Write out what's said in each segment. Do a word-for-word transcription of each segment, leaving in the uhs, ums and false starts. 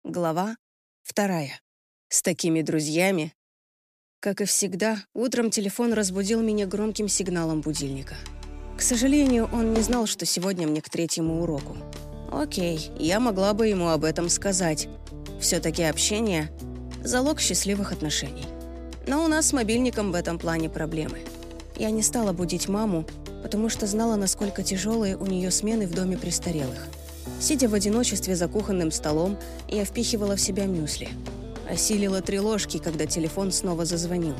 Глава вторая. С такими друзьями. Как и всегда, утром телефон разбудил меня громким сигналом будильника. К сожалению, он не знал, что сегодня мне к третьему уроку. Окей, я могла бы ему об этом сказать. Все-таки общение – залог счастливых отношений. Но у нас с мобильником в этом плане проблемы. Я не стала будить маму, потому что знала, насколько тяжелые у нее смены в доме престарелых. Сидя в одиночестве за кухонным столом, я впихивала в себя мюсли. Осилила три ложки, когда телефон снова зазвонил.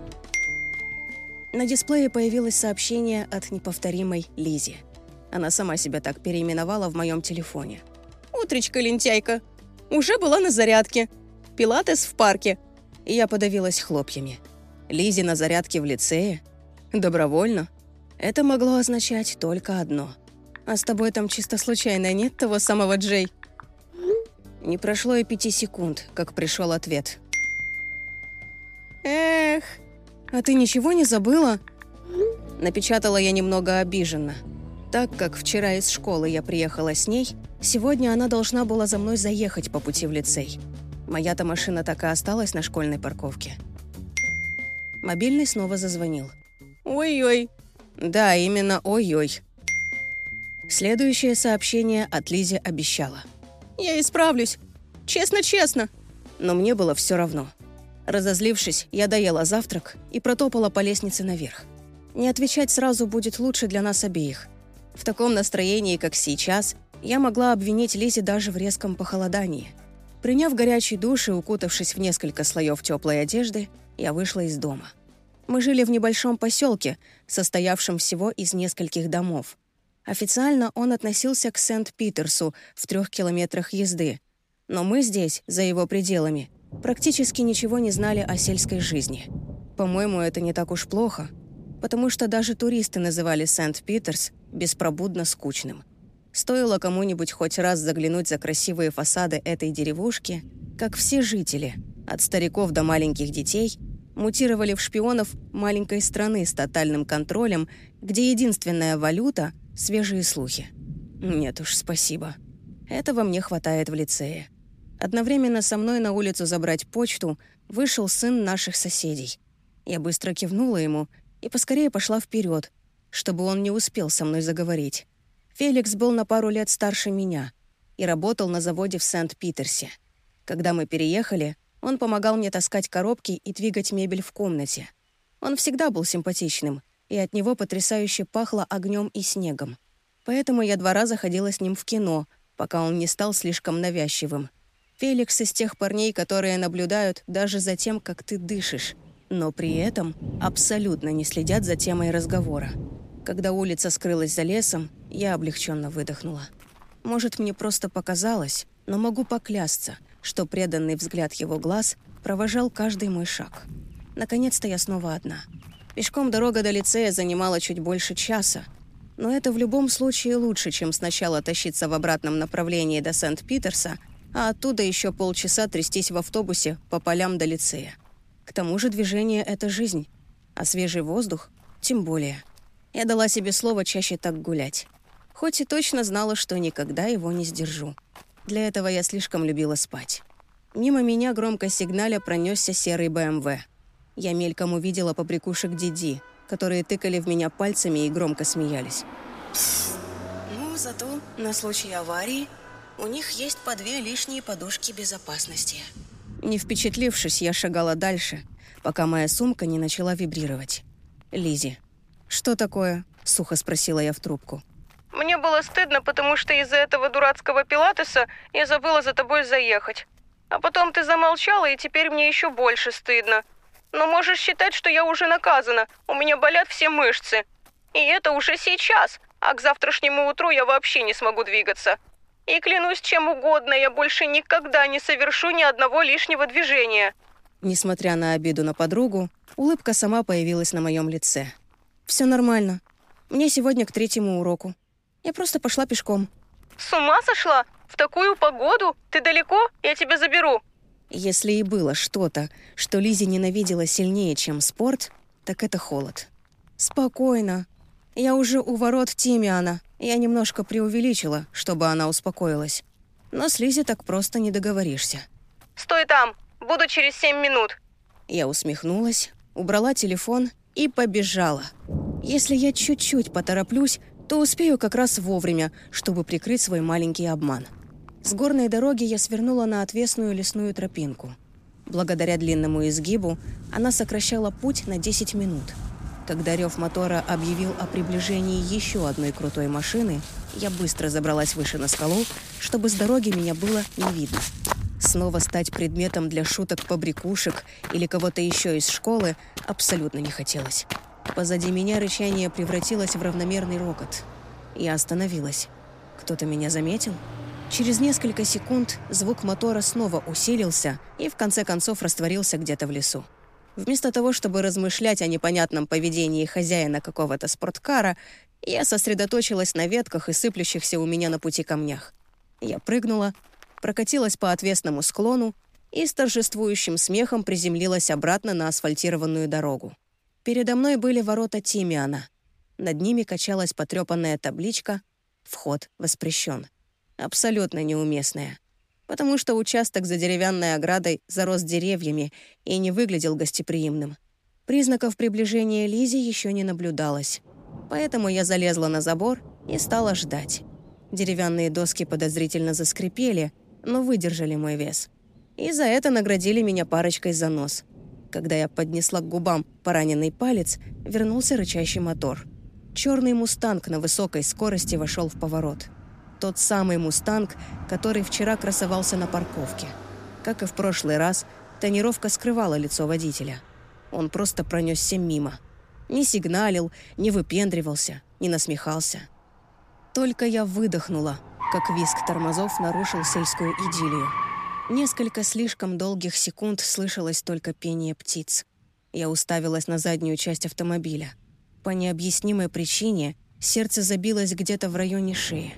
На дисплее появилось сообщение от неповторимой Лизи. Она сама себя так переименовала в моем телефоне. «Утречка, лентяйка! Уже была на зарядке. Пилатес в парке». И я подавилась хлопьями. Лизи на зарядке в лицее? Добровольно? Это могло означать только одно. «А с тобой там чисто случайно нет того самого Джей?» Не прошло и пяти секунд, как пришел ответ. «Эх, а ты ничего не забыла?» Напечатала я немного обиженно. Так как вчера из школы я приехала с ней, сегодня она должна была за мной заехать по пути в лицей. Моя-то машина так и осталась на школьной парковке. Мобильный снова зазвонил. «Ой-ой». Да, именно «ой-ой». Следующее сообщение от Лизи обещало. «Я исправлюсь. Честно-честно». Но мне было все равно. Разозлившись, я доела завтрак и протопала по лестнице наверх. Не отвечать сразу будет лучше для нас обеих. В таком настроении, как сейчас, я могла обвинить Лизи даже в резком похолодании. Приняв горячий душ и укутавшись в несколько слоев теплой одежды, я вышла из дома. Мы жили в небольшом поселке, состоявшем всего из нескольких домов. Официально он относился к Сент-Питерсу в трех километрах езды. Но мы здесь, за его пределами, практически ничего не знали о сельской жизни. По-моему, это не так уж плохо, потому что даже туристы называли Сент-Питерс беспробудно скучным. Стоило кому-нибудь хоть раз заглянуть за красивые фасады этой деревушки, как все жители, от стариков до маленьких детей, мутировали в шпионов маленькой страны с тотальным контролем, где единственная валюта — свежие слухи. Нет уж, спасибо. Этого мне хватает в лицее. Одновременно со мной на улицу забрать почту вышел сын наших соседей. Я быстро кивнула ему и поскорее пошла вперед, чтобы он не успел со мной заговорить. Феликс был на пару лет старше меня и работал на заводе в Сент-Питерсе. Когда мы переехали, он помогал мне таскать коробки и двигать мебель в комнате. Он всегда был симпатичным, и от него потрясающе пахло огнем и снегом. Поэтому я два раза ходила с ним в кино, пока он не стал слишком навязчивым. Феликс из тех парней, которые наблюдают даже за тем, как ты дышишь, но при этом абсолютно не следят за темой разговора. Когда улица скрылась за лесом, я облегченно выдохнула. Может, мне просто показалось, но могу поклясться, что преданный взгляд его глаз провожал каждый мой шаг. Наконец-то я снова одна. Пешком дорога до лицея занимала чуть больше часа, но это в любом случае лучше, чем сначала тащиться в обратном направлении до Сент-Питерса, а оттуда еще полчаса трястись в автобусе по полям до лицея. К тому же движение — это жизнь, а свежий воздух — тем более. Я дала себе слово чаще так гулять, хоть и точно знала, что никогда его не сдержу. Для этого я слишком любила спать. Мимо меня громко сигналя пронесся серый бэ эм вэ. Я мельком увидела побрякушек Диди, которые тыкали в меня пальцами и громко смеялись. Ну, зато на случай аварии у них есть по две лишние подушки безопасности. Не впечатлившись, я шагала дальше, пока моя сумка не начала вибрировать. «Лизи, что такое?» — сухо спросила я в трубку. «Мне было стыдно, потому что из-за этого дурацкого пилатеса я забыла за тобой заехать. А потом ты замолчала, и теперь мне еще больше стыдно. Но можешь считать, что я уже наказана. У меня болят все мышцы. И это уже сейчас, а к завтрашнему утру я вообще не смогу двигаться. И клянусь чем угодно, я больше никогда не совершу ни одного лишнего движения». Несмотря на обиду на подругу, улыбка сама появилась на моем лице. «Все нормально. Мне сегодня к третьему уроку. Я просто пошла пешком». «С ума сошла? В такую погоду? Ты далеко? Я тебя заберу». Если и было что-то, что Лизи ненавидела сильнее, чем спорт, так это холод. «Спокойно. Я уже у ворот Тимиана. Я немножко преувеличила, чтобы она успокоилась». Но с Лизи так просто не договоришься. «Стой там! Буду через семь минут!» Я усмехнулась, убрала телефон и побежала. Если я чуть-чуть потороплюсь, то успею как раз вовремя, чтобы прикрыть свой маленький обман. С горной дороги я свернула на отвесную лесную тропинку. Благодаря длинному изгибу она сокращала путь на десять минут. Когда рев мотора объявил о приближении еще одной крутой машины, я быстро забралась выше на скалу, чтобы с дороги меня было не видно. Снова стать предметом для шуток побрякушек или кого-то еще из школы абсолютно не хотелось. Позади меня рычание превратилось в равномерный рокот. Я остановилась. Кто-то меня заметил? Через несколько секунд звук мотора снова усилился и в конце концов растворился где-то в лесу. Вместо того, чтобы размышлять о непонятном поведении хозяина какого-то спорткара, я сосредоточилась на ветках и сыплющихся у меня на пути камнях. Я прыгнула, прокатилась по отвесному склону и с торжествующим смехом приземлилась обратно на асфальтированную дорогу. Передо мной были ворота Тимиана. Над ними качалась потрепанная табличка «Вход воспрещен». Абсолютно неуместная, потому что участок за деревянной оградой зарос деревьями и не выглядел гостеприимным. Признаков приближения Лизи еще не наблюдалось, поэтому я залезла на забор и стала ждать. Деревянные доски подозрительно заскрипели, но выдержали мой вес. И за это наградили меня парочкой за нос. Когда я поднесла к губам пораненный палец, вернулся рычащий мотор. Черный мустанг на высокой скорости вошел в поворот. Тот самый мустанг, который вчера красовался на парковке. Как и в прошлый раз, тонировка скрывала лицо водителя. Он просто пронесся мимо. Не сигналил, не выпендривался, не насмехался. Только я выдохнула, как визг тормозов нарушил сельскую идиллию. Несколько слишком долгих секунд слышалось только пение птиц. Я уставилась на заднюю часть автомобиля. По необъяснимой причине сердце забилось где-то в районе шеи.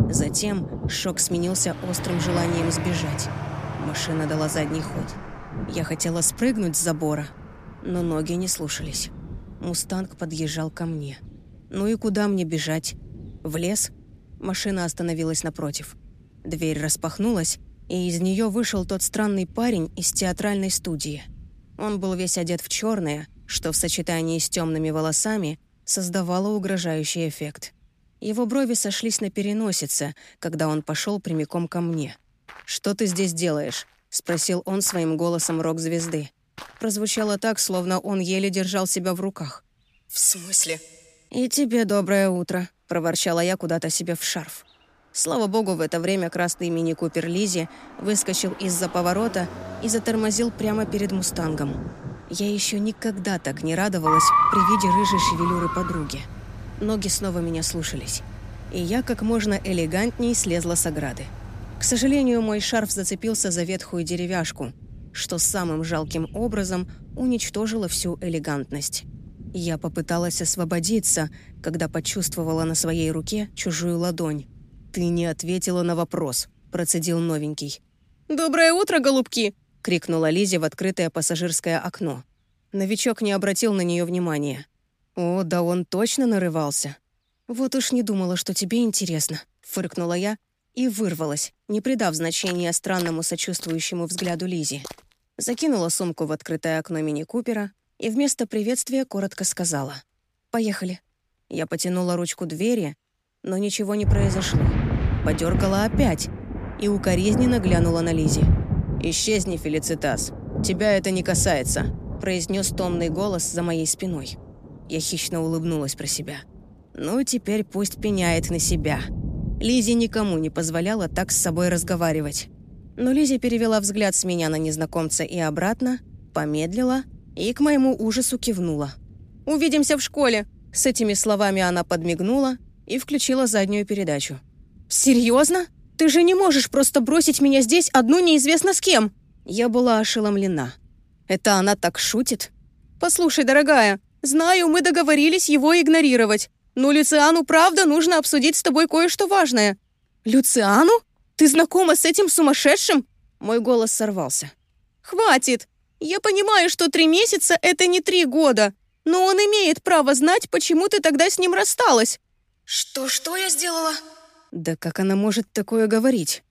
Затем шок сменился острым желанием сбежать. Машина дала задний ход. Я хотела спрыгнуть с забора, но ноги не слушались. Мустанг подъезжал ко мне. Ну и куда мне бежать? В лес? Машина остановилась напротив. Дверь распахнулась, и из нее вышел тот странный парень из театральной студии. Он был весь одет в черное, что в сочетании с темными волосами создавало угрожающий эффект. Его брови сошлись на переносице, когда он пошел прямиком ко мне. «Что ты здесь делаешь?» — спросил он своим голосом рок-звезды. Прозвучало так, словно он еле держал себя в руках. «В смысле?» «И тебе доброе утро», — проворчала я куда-то себе в шарф. Слава богу, в это время красный мини-купер Лизи выскочил из-за поворота и затормозил прямо перед «Мустангом». Я еще никогда так не радовалась при виде рыжей шевелюры подруги. Ноги снова меня слушались, и я как можно элегантней слезла с ограды. К сожалению, мой шарф зацепился за ветхую деревяшку, что самым жалким образом уничтожило всю элегантность. Я попыталась освободиться, когда почувствовала на своей руке чужую ладонь. «Ты не ответила на вопрос», — процедил новенький. «Доброе утро, голубки!» — крикнула Лизи в открытое пассажирское окно. Новичок не обратил на нее внимания. «О, да он точно нарывался». «Вот уж не думала, что тебе интересно», — фыркнула я и вырвалась, не придав значения странному сочувствующему взгляду Лизи. Закинула сумку в открытое окно мини-купера и вместо приветствия коротко сказала: «Поехали». Я потянула ручку двери, но ничего не произошло. Подергала опять и укоризненно глянула на Лизи. «Исчезни, Фелицитас. Тебя это не касается», — произнес томный голос за моей спиной. Я хищно улыбнулась про себя. «Ну, теперь пусть пеняет на себя». Лизи никому не позволяла так с собой разговаривать. Но Лизи перевела взгляд с меня на незнакомца и обратно, помедлила и, к моему ужасу, кивнула. «Увидимся в школе!» С этими словами она подмигнула и включила заднюю передачу. «Серьезно? Ты же не можешь просто бросить меня здесь одну неизвестно с кем!» Я была ошеломлена. «Это она так шутит?» «Послушай, дорогая, знаю, мы договорились его игнорировать, но Люциану правда нужно обсудить с тобой кое-что важное». «Люциану? Ты знакома с этим сумасшедшим?» Мой голос сорвался. «Хватит! Я понимаю, что три месяца — это не три года, но он имеет право знать, почему ты тогда с ним рассталась». «Что, что я сделала?» Да как она может такое говорить?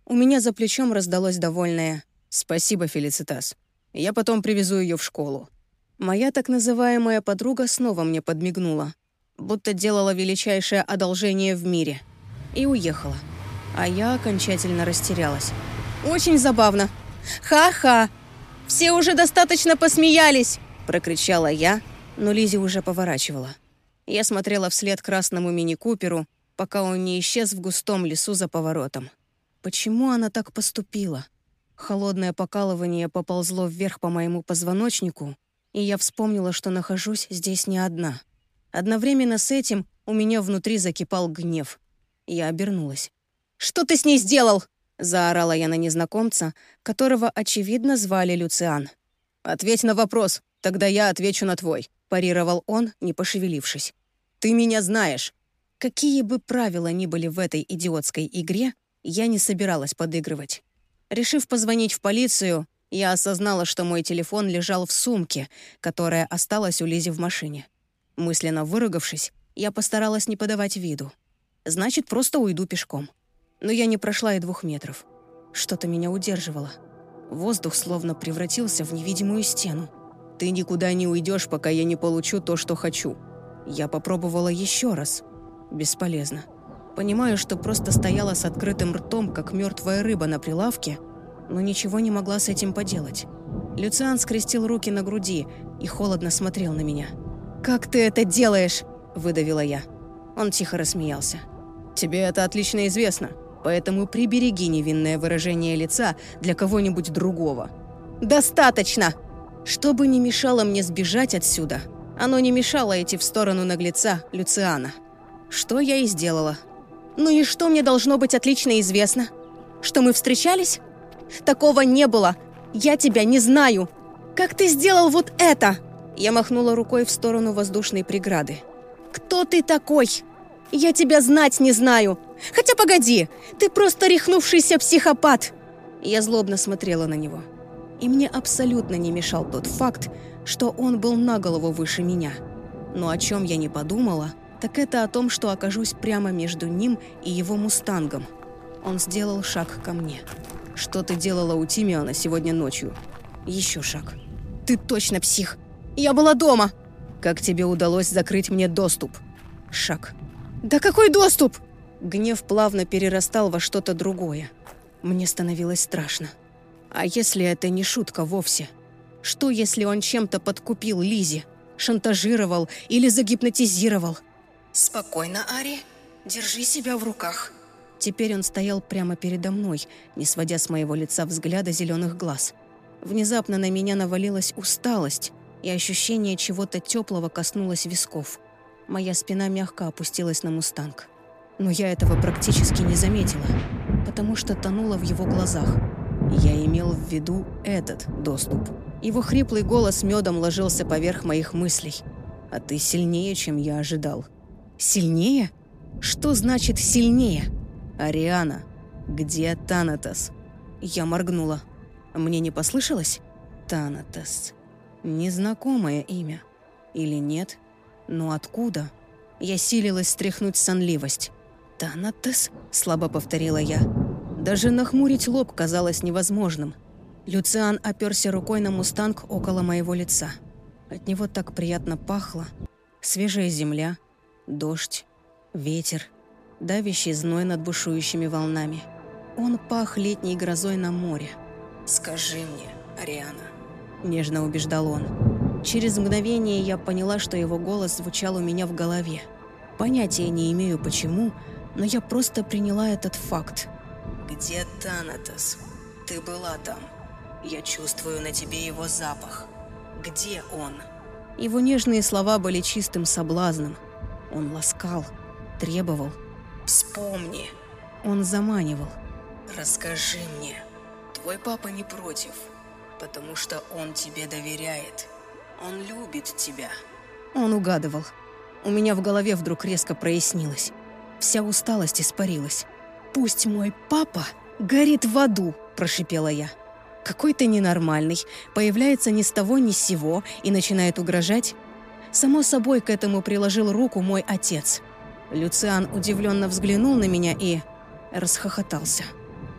У меня за плечом раздалось довольное «Спасибо, Фелицитас. Я потом привезу ее в школу». Моя так называемая подруга снова мне подмигнула, будто делала величайшее одолжение в мире, и уехала. А я окончательно растерялась. «Очень забавно. Ха-ха! Все уже достаточно посмеялись!» — прокричала я, но Лизи уже поворачивала. Я смотрела вслед красному мини-куперу, пока он не исчез в густом лесу за поворотом. Почему она так поступила? Холодное покалывание поползло вверх по моему позвоночнику, и я вспомнила, что нахожусь здесь не одна. Одновременно с этим у меня внутри закипал гнев. Я обернулась. «Что ты с ней сделал?» — заорала я на незнакомца, которого, очевидно, звали Люциан. «Ответь на вопрос, тогда я отвечу на твой», — парировал он, не пошевелившись. «Ты меня знаешь». Какие бы правила ни были в этой идиотской игре, я не собиралась подыгрывать. Решив позвонить в полицию, я осознала, что мой телефон лежал в сумке, которая осталась у Лизи в машине. Мысленно выругавшись, я постаралась не подавать виду. Значит, просто уйду пешком. Но я не прошла и двух метров. Что-то меня удерживало. Воздух словно превратился в невидимую стену. «Ты никуда не уйдешь, пока я не получу то, что хочу». Я попробовала еще раз. Бесполезно. Понимаю, что просто стояла с открытым ртом, как мертвая рыба на прилавке, но ничего не могла с этим поделать. Люциан скрестил руки на груди и холодно смотрел на меня. «Как ты это делаешь?» – выдавила я. Он тихо рассмеялся. «Тебе это отлично известно, поэтому прибереги невинное выражение лица для кого-нибудь другого». «Достаточно!» Что бы ни мешало мне сбежать отсюда, оно не мешало идти в сторону наглеца Люциана. Что я и сделала. «Ну и что мне должно быть отлично известно? Что мы встречались? Такого не было. Я тебя не знаю. Как ты сделал вот это?» Я махнула рукой в сторону воздушной преграды. «Кто ты такой? Я тебя знать не знаю. Хотя погоди, ты просто рехнувшийся психопат!» Я злобно смотрела на него. И мне абсолютно не мешал тот факт, что он был на голову выше меня. Но о чем я не подумала, так это о том, что окажусь прямо между ним и его мустангом. Он сделал шаг ко мне. «Что ты делала у Тимиана сегодня ночью?» Еще шаг. «Ты точно псих! Я была дома!» «Как тебе удалось закрыть мне доступ?» Шаг. «Да какой доступ?» Гнев плавно перерастал во что-то другое. Мне становилось страшно. А если это не шутка вовсе? Что, если он чем-то подкупил Лизи, шантажировал или загипнотизировал? «Спокойно, Ари. Держи себя в руках». Теперь он стоял прямо передо мной, не сводя с моего лица взгляда зеленых глаз. Внезапно на меня навалилась усталость, и ощущение чего-то теплого коснулось висков. Моя спина мягко опустилась на мустанг. Но я этого практически не заметила, потому что тонула в его глазах. Я имел в виду этот доступ. Его хриплый голос медом ложился поверх моих мыслей. «А ты сильнее, чем я ожидал». «Сильнее? Что значит «сильнее»?» «Ариана, где Танатос?» Я моргнула. Мне не послышалось? Танатос. Незнакомое имя. Или нет? Но откуда? Я силилась стряхнуть сонливость. «Танатос?» – слабо повторила я. Даже нахмурить лоб казалось невозможным. Люциан оперся рукой на мустанг около моего лица. От него так приятно пахло. Свежая земля, дождь, ветер, давящий зной над бушующими волнами. Он пах летней грозой на море. «Скажи мне, Ариана», – нежно убеждал он. Через мгновение я поняла, что его голос звучал у меня в голове. Понятия не имею почему, но я просто приняла этот факт. «Где Танатос? Ты была там. Я чувствую на тебе его запах. Где он?» Его нежные слова были чистым соблазном. Он ласкал, требовал. «Вспомни!» Он заманивал. «Расскажи мне. Твой папа не против, потому что он тебе доверяет. Он любит тебя». Он угадывал. У меня в голове вдруг резко прояснилось. Вся усталость испарилась. «Пусть мой папа горит в аду», – прошипела я. «Какой ты ненормальный, появляется ни с того ни с сего и начинает угрожать». Само собой, к этому приложил руку мой отец. Люциан удивленно взглянул на меня и расхохотался.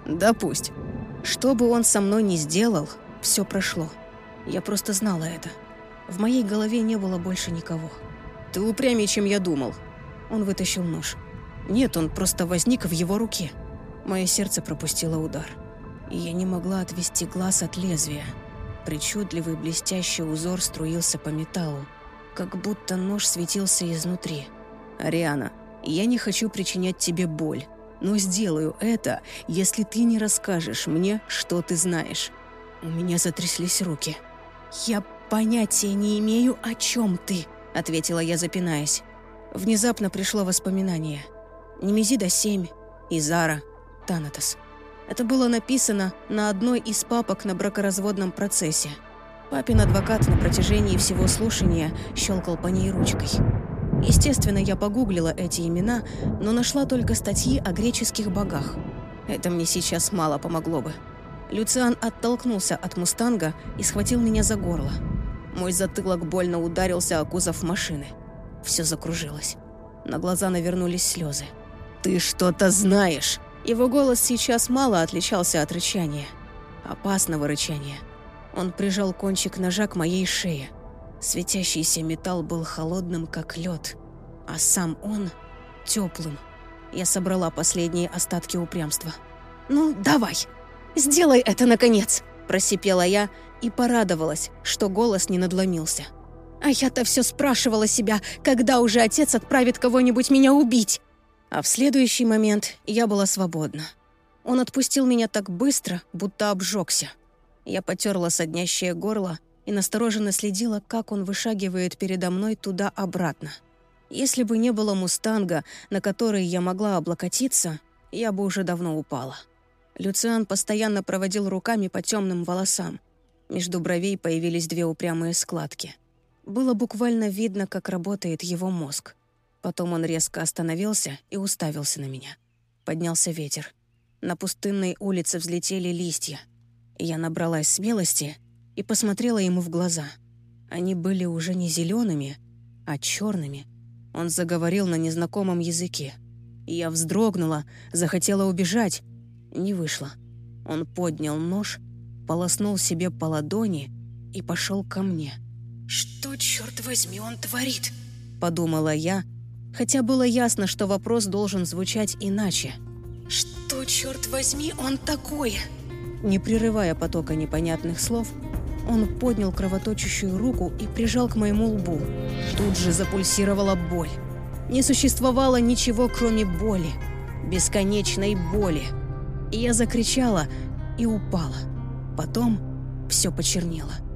Да пусть. Что бы он со мной ни сделал, все прошло. Я просто знала это. В моей голове не было больше никого. Ты упрямее, чем я думал. Он вытащил нож. Нет, он просто возник в его руке. Мое сердце пропустило удар. И я не могла отвести глаз от лезвия. Причудливый блестящий узор струился по металлу, как будто нож светился изнутри. «Ариана, я не хочу причинять тебе боль, но сделаю это, если ты не расскажешь мне, что ты знаешь». У меня затряслись руки. «Я понятия не имею, о чем ты», — ответила я, запинаясь. Внезапно пришло воспоминание. Немезида семь, Изара, Танатос. Это было написано на одной из папок на бракоразводном процессе. Папин адвокат на протяжении всего слушания щелкал по ней ручкой. Естественно, я погуглила эти имена, но нашла только статьи о греческих богах. Это мне сейчас мало помогло бы. Люциан оттолкнулся от мустанга и схватил меня за горло. Мой затылок больно ударился о кузов машины. Все закружилось. На глаза навернулись слезы. «Ты что-то знаешь!» Его голос сейчас мало отличался от рычания. Опасного рычания. Он прижал кончик ножа к моей шее. Светящийся металл был холодным, как лед, а сам он теплым. Я собрала последние остатки упрямства. «Ну, давай, сделай это, наконец!» Просипела я и порадовалась, что голос не надломился. «А я-то все спрашивала себя, когда уже отец отправит кого-нибудь меня убить!» А в следующий момент я была свободна. Он отпустил меня так быстро, будто обжегся. Я потерла соднящее горло и настороженно следила, как он вышагивает передо мной туда-обратно. Если бы не было мустанга, на который я могла облокотиться, я бы уже давно упала. Люциан постоянно проводил руками по темным волосам. Между бровей появились две упрямые складки. Было буквально видно, как работает его мозг. Потом он резко остановился и уставился на меня. Поднялся ветер. На пустынной улице взлетели листья. Я набралась смелости и посмотрела ему в глаза. Они были уже не зелеными, а черными. Он заговорил на незнакомом языке. Я вздрогнула, захотела убежать. Не вышло. Он поднял нож, полоснул себе по ладони и пошел ко мне. «Что, черт возьми, он творит?» — подумала я, хотя было ясно, что вопрос должен звучать иначе. «Что, черт возьми, он такое?» Не прерывая потока непонятных слов, он поднял кровоточащую руку и прижал к моему лбу. Тут же запульсировала боль. Не существовало ничего, кроме боли. Бесконечной боли. И я закричала и упала. Потом все почернело.